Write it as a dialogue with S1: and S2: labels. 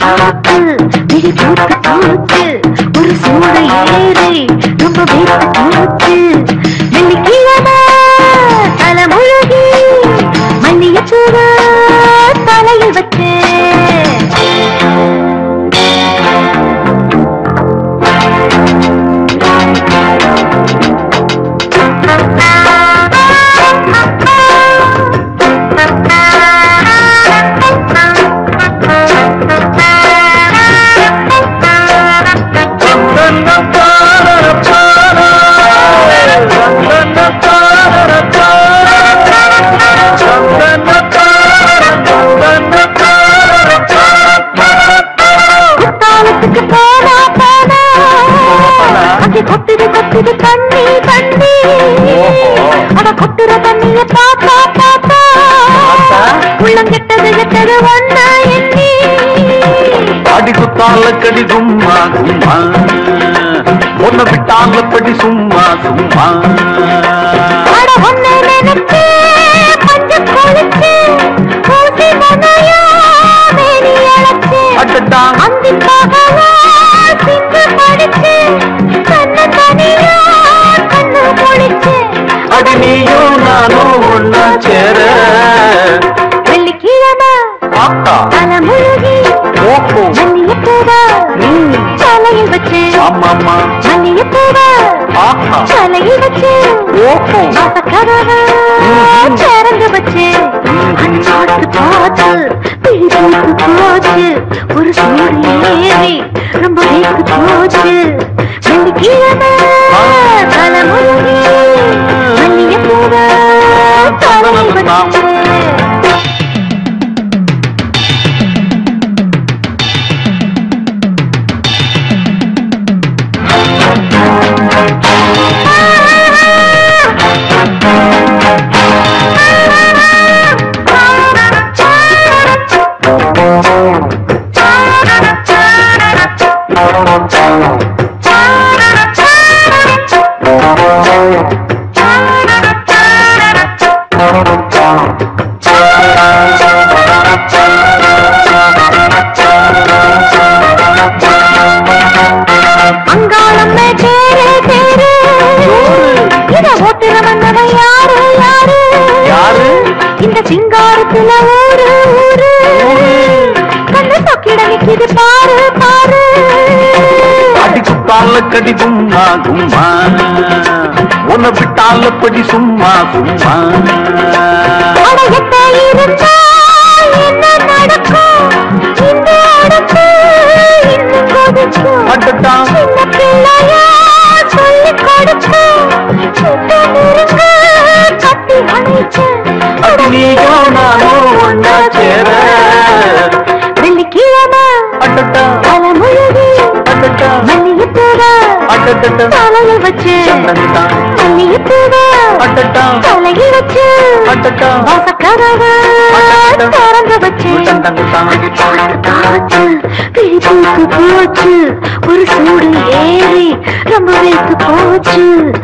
S1: பார்த்து விழி பூத்து போச்சு ஒரு சூடு ஏறி ரொம்ப வேத்து போச்சு வெள்ளிக்கிழமை தலை முழுகி மல்லிகைப்பூவ தலையில் வச்சு கொட்டுது கொட்டுது தண்ணி தண்ணி அட கொட்டுற தண்ணிய பாப்பா பாப்பா உள்ளம் கெட்டது கெட்டது ஒன்ன எண்ணி
S2: அடி குத்தால கடி சும்மா சும்மா ஒன்ன விட்டால படி சும்மா சும்மா
S1: அட ஒன்ன நினைச்சு பஞ்ச கொளிச்சு ஊசி மனையா மேனி அழைச்சு
S2: அட்டா
S1: அந்தி பகவா சிந்து படிச்சு கண்ணு தனியா கண்ணு பொழிச்சு
S2: அடி நீயும் நானும் ஒன்னா சேர
S1: வெள்ளிக்கிழமை தலை முழுகி மல்லிகைப்பூவ தலையில் வச்சு மல்லிகைப்பூவ தலையில் வச்சு கதவை திறந்து வச்சு அச்சாட்டு போச்சு பிடித்து போச்சு ஒரு சூடு ஏறி ரொம்ப வேத்து போச்சு வெள்ளிக்கிழமை தலை முழுகி மல்லிகைப்பூவ தலையில் வச்சு இந்த சிங்காரத்துல ஊரு ஊரு கண்ணு சொக்கிட நிக்குது பாரு பாரு
S2: அடி குத்தால கடி சும்மா சும்மா உன்ன விட்டால படி சும்மா சும்மா
S1: அடகத்த இருந்தா என்ன நடக்கும் இந்த அடக்கு இன்னும் கொதிக்கும்
S2: அட்டா
S1: சின்ன பிள்ளையா சொல்லி கொடுக்கும் சுத்த முருங்க கட்டி அணைச்சு
S2: அடி நீயும் நானும் ஒன்னா சேர
S1: வெள்ளிக்கிழமை
S2: அட்டா
S1: தலை முழுகி மல்லிகைப்பூவ தலையில் வச்சு மல்லிகைப்பூவ தலையில் வச்சு வாசக்கதவை திறந்து வச்சு பிடித்து போச்சு ஒரு சூடு ஏறி ரொம்ப வைத்து போச்சு